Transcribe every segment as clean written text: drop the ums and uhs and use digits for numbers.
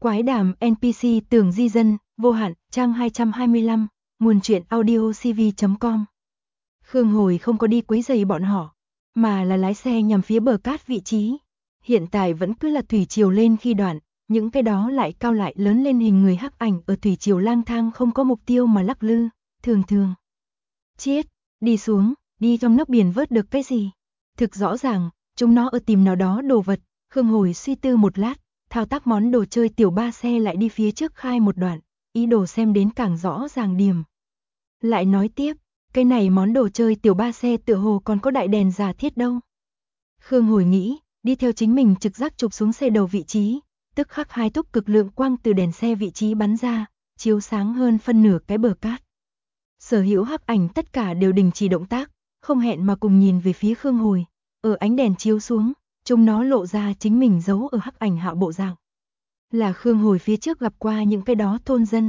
Quái đàm NPC Tường Di Dân, vô hạn, trang 225, nguồn truyện audiocv.com. Khương Hồi không có đi quấy rầy bọn họ, mà là lái xe nhằm phía bờ cát vị trí. Hiện tại vẫn cứ là thủy triều lên khi đoạn, những cái đó lại cao lại lớn lên hình người hắc ảnh ở thủy triều lang thang không có mục tiêu mà lắc lư, thường thường. Chiết, đi xuống, đi trong nước biển vớt được cái gì? Thực rõ ràng, chúng nó ở tìm nào đó đồ vật. Khương Hồi suy tư một lát, thao tác món đồ chơi tiểu ba xe lại đi phía trước khai một đoạn, ý đồ xem đến càng rõ ràng điểm. Lại nói tiếp, cái này món đồ chơi tiểu ba xe tựa hồ còn có đại đèn giả thiết đâu. Khương Hồi nghĩ, đi theo chính mình trực giác chụp xuống xe đầu vị trí, tức khắc hai túc cực lượng quang từ đèn xe vị trí bắn ra, chiếu sáng hơn phân nửa cái bờ cát. Sở hữu hắc ảnh tất cả đều đình chỉ động tác, không hẹn mà cùng nhìn về phía Khương Hồi, ở ánh đèn chiếu xuống, chúng nó lộ ra chính mình giấu ở hắc ảnh hạ bộ dạng. Là Khương Hồi phía trước gặp qua những cái đó thôn dân.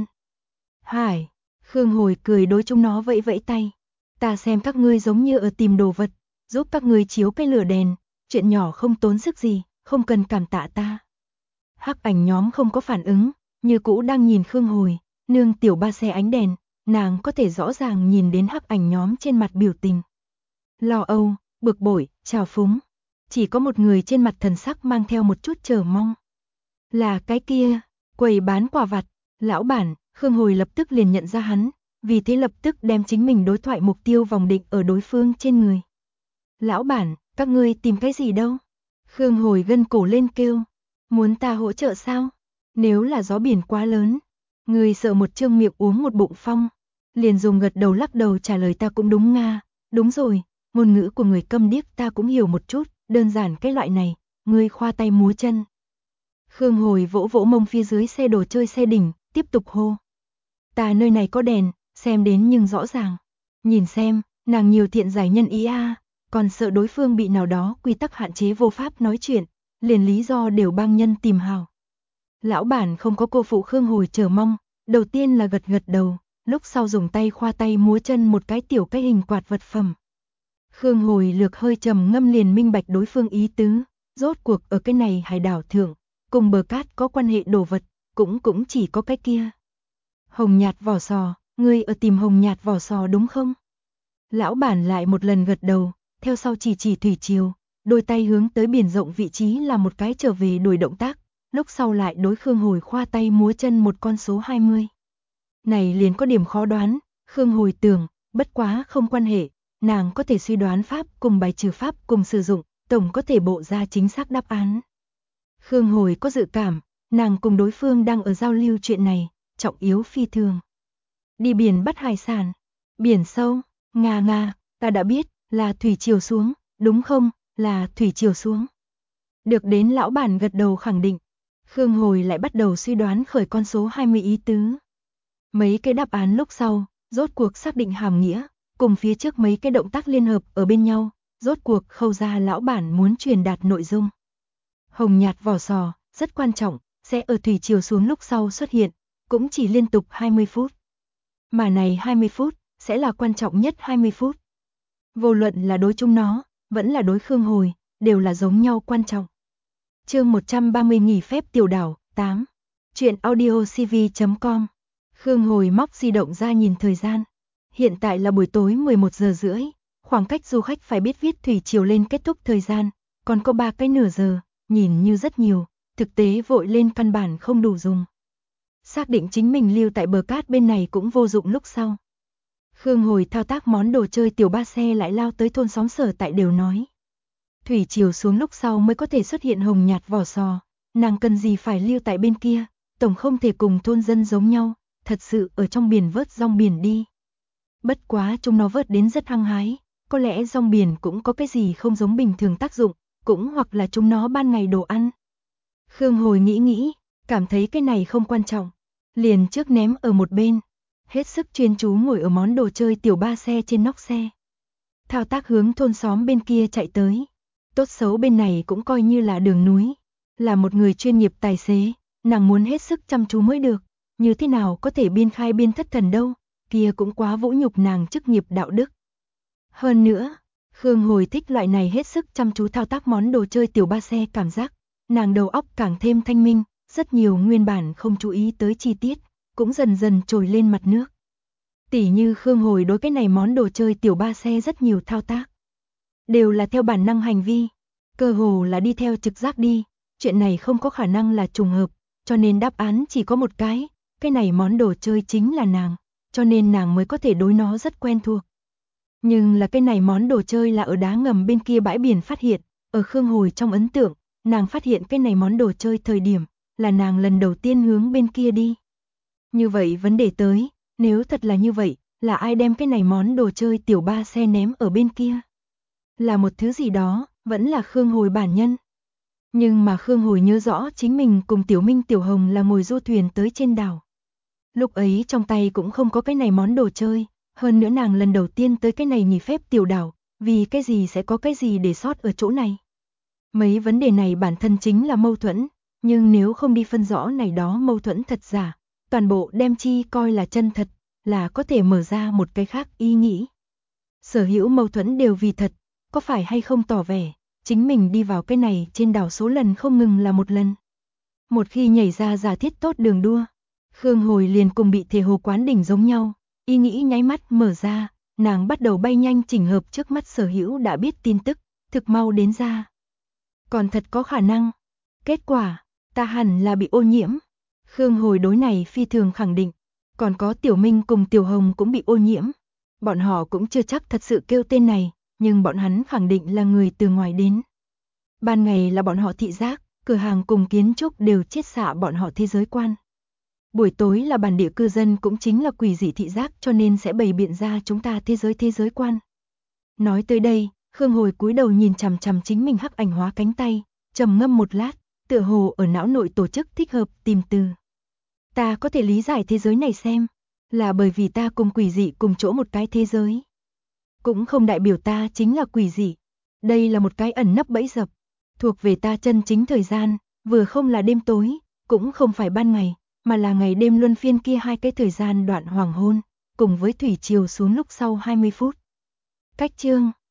Hải, Khương Hồi cười đối chúng nó vẫy vẫy tay. Ta xem các ngươi giống như ở tìm đồ vật, giúp các ngươi chiếu cái lửa đèn, chuyện nhỏ không tốn sức gì, không cần cảm tạ ta. Hắc ảnh nhóm không có phản ứng, như cũ đang nhìn Khương Hồi, nương tiểu ba xe ánh đèn, nàng có thể rõ ràng nhìn đến hắc ảnh nhóm trên mặt biểu tình. Lo âu, bực bội, trào phúng. Chỉ có một người trên mặt thần sắc mang theo một chút chờ mong. Là cái kia, quầy bán quà vặt, lão bản. Khương Hồi lập tức liền nhận ra hắn, vì thế lập tức đem chính mình đối thoại mục tiêu vòng định ở đối phương trên người. Lão bản, các ngươi tìm cái gì đâu? Khương Hồi gân cổ lên kêu, muốn ta hỗ trợ sao? Nếu là gió biển quá lớn, ngươi sợ một trương miệng uống một bụng phong, liền dùng gật đầu lắc đầu trả lời ta cũng đúng nga, đúng rồi, ngôn ngữ của người câm điếc ta cũng hiểu một chút, đơn giản cái loại này, ngươi khoa tay múa chân. Khương Hồi vỗ vỗ mông phía dưới xe đồ chơi xe đỉnh, tiếp tục hô. Ta nơi này có đèn, xem đến nhưng rõ ràng. Nhìn xem, nàng nhiều thiện giải nhân ý a, còn sợ đối phương bị nào đó quy tắc hạn chế vô pháp nói chuyện, liền lý do đều bang nhân tìm hào. Lão bản không có cô phụ Khương Hồi chờ mong, đầu tiên là gật gật đầu, lúc sau dùng tay khoa tay múa chân một cái tiểu cái hình quạt vật phẩm. Khương Hồi lược hơi trầm ngâm liền minh bạch đối phương ý tứ, rốt cuộc ở cái này hải đảo thượng, cùng bờ cát có quan hệ đồ vật, cũng chỉ có cái kia. Hồng nhạt vỏ sò, ngươi ở tìm hồng nhạt vỏ sò đúng không? Lão bản lại một lần gật đầu, theo sau chỉ thủy triều, đôi tay hướng tới biển rộng vị trí là một cái trở về đuổi động tác, lúc sau lại đối Khương Hồi khoa tay múa chân một con số 20. Này liền có điểm khó đoán, Khương Hồi tưởng, bất quá không quan hệ, nàng có thể suy đoán pháp cùng bài trừ pháp cùng sử dụng, tổng có thể bộ ra chính xác đáp án. Khương Hồi có dự cảm, nàng cùng đối phương đang ở giao lưu chuyện này, trọng yếu phi thường. Đi biển bắt hải sản, biển sâu, nga, ta đã biết, là thủy triều xuống, đúng không, là thủy triều xuống. Được đến lão bản gật đầu khẳng định, Khương Hồi lại bắt đầu suy đoán khởi con số 20 ý tứ. Mấy cái đáp án lúc sau, rốt cuộc xác định hàm nghĩa, cùng phía trước mấy cái động tác liên hợp ở bên nhau, rốt cuộc khâu ra lão bản muốn truyền đạt nội dung. Hồng nhạt vỏ sò, rất quan trọng, sẽ ở thủy triều xuống lúc sau xuất hiện, cũng chỉ liên tục 20 phút. Mà này 20 phút, sẽ là quan trọng nhất 20 phút. Vô luận là đối chúng nó, vẫn là đối Khương Hồi, đều là giống nhau quan trọng. Chương 130 nghỉ phép tiểu đảo, 8. Chuyện audiocv.com. Khương Hồi móc di động ra nhìn thời gian. Hiện tại là buổi tối 11 giờ rưỡi, khoảng cách du khách phải biết viết thủy triều lên kết thúc thời gian, còn có 3 cái nửa giờ, nhìn như rất nhiều, thực tế vội lên căn bản không đủ dùng. Xác định chính mình lưu tại bờ cát bên này cũng vô dụng lúc sau. Khương Hồi thao tác món đồ chơi tiểu ba xe lại lao tới thôn xóm sở tại đều nói. Thủy triều xuống lúc sau mới có thể xuất hiện hồng nhạt vỏ sò, nàng cần gì phải lưu tại bên kia, tổng không thể cùng thôn dân giống nhau, thật sự ở trong biển vớt rong biển đi. Bất quá chúng nó vớt đến rất hăng hái, có lẽ rong biển cũng có cái gì không giống bình thường tác dụng, cũng hoặc là chúng nó ban ngày đồ ăn. Khương Hồi nghĩ, cảm thấy cái này không quan trọng, liền trước ném ở một bên, hết sức chuyên chú ngồi ở món đồ chơi tiểu ba xe trên nóc xe. Thao tác hướng thôn xóm bên kia chạy tới, tốt xấu bên này cũng coi như là đường núi, là một người chuyên nghiệp tài xế, nàng muốn hết sức chăm chú mới được, như thế nào có thể biên khai biên thất thần đâu, kia cũng quá vũ nhục nàng chức nghiệp đạo đức. Hơn nữa, Khương Hồi thích loại này hết sức chăm chú thao tác món đồ chơi tiểu ba xe cảm giác, nàng đầu óc càng thêm thanh minh, rất nhiều nguyên bản không chú ý tới chi tiết, cũng dần dần trồi lên mặt nước. Tỉ như Khương Hồi đối cái này món đồ chơi tiểu ba xe rất nhiều thao tác. Đều là theo bản năng hành vi, cơ hồ là đi theo trực giác đi, chuyện này không có khả năng là trùng hợp, cho nên đáp án chỉ có một cái này món đồ chơi chính là nàng, cho nên nàng mới có thể đối nó rất quen thuộc. Nhưng là cái này món đồ chơi là ở đá ngầm bên kia bãi biển phát hiện, ở Khương Hồi trong ấn tượng, nàng phát hiện cái này món đồ chơi thời điểm, là nàng lần đầu tiên hướng bên kia đi. Như vậy vấn đề tới, nếu thật là như vậy, là ai đem cái này món đồ chơi tiểu ba xe ném ở bên kia? Là một thứ gì đó, vẫn là Khương Hồi bản nhân. Nhưng mà Khương Hồi nhớ rõ chính mình cùng Tiểu Minh Tiểu Hồng là ngồi du thuyền tới trên đảo. Lúc ấy trong tay cũng không có cái này món đồ chơi, hơn nữa nàng lần đầu tiên tới cái này nghỉ phép tiểu đảo, vì cái gì sẽ có cái gì để sót ở chỗ này. Mấy vấn đề này bản thân chính là mâu thuẫn, nhưng nếu không đi phân rõ này đó mâu thuẫn thật giả, toàn bộ đem chi coi là chân thật, là có thể mở ra một cái khác ý nghĩ. Sở hữu mâu thuẫn đều vì thật, có phải hay không tỏ vẻ, chính mình đi vào cái này trên đảo số lần không ngừng là một lần. Một khi nhảy ra giả thiết tốt đường đua, Khương Hồi liền cùng bị thể hồ quán đỉnh giống nhau, ý nghĩ nháy mắt mở ra, nàng bắt đầu bay nhanh chỉnh hợp trước mắt sở hữu đã biết tin tức, thực mau đến ra. Còn thật có khả năng. Kết quả, ta hẳn là bị ô nhiễm. Khương Hồi đối này phi thường khẳng định, còn có Tiểu Minh cùng Tiểu Hồng cũng bị ô nhiễm. Bọn họ cũng chưa chắc thật sự kêu tên này, nhưng bọn hắn khẳng định là người từ ngoài đến. Ban ngày là bọn họ thị giác, cửa hàng cùng kiến trúc đều chiết xạ bọn họ thế giới quan. Buổi tối là bản địa cư dân cũng chính là quỷ dị thị giác cho nên sẽ bày biện ra chúng ta thế giới quan. Nói tới đây, Khương Hồi cúi đầu nhìn chằm chằm chính mình hắc ảnh hóa cánh tay, trầm ngâm một lát, tựa hồ ở não nội tổ chức thích hợp tìm từ. Ta có thể lý giải thế giới này xem, là bởi vì ta cùng quỷ dị cùng chỗ một cái thế giới. Cũng không đại biểu ta chính là quỷ dị. Đây là một cái ẩn nấp bẫy dập, thuộc về ta chân chính thời gian, vừa không là đêm tối, cũng không phải ban ngày, mà là ngày đêm luân phiên kia hai cái thời gian đoạn hoàng hôn, cùng với thủy triều xuống lúc sau 20 phút. Cách chương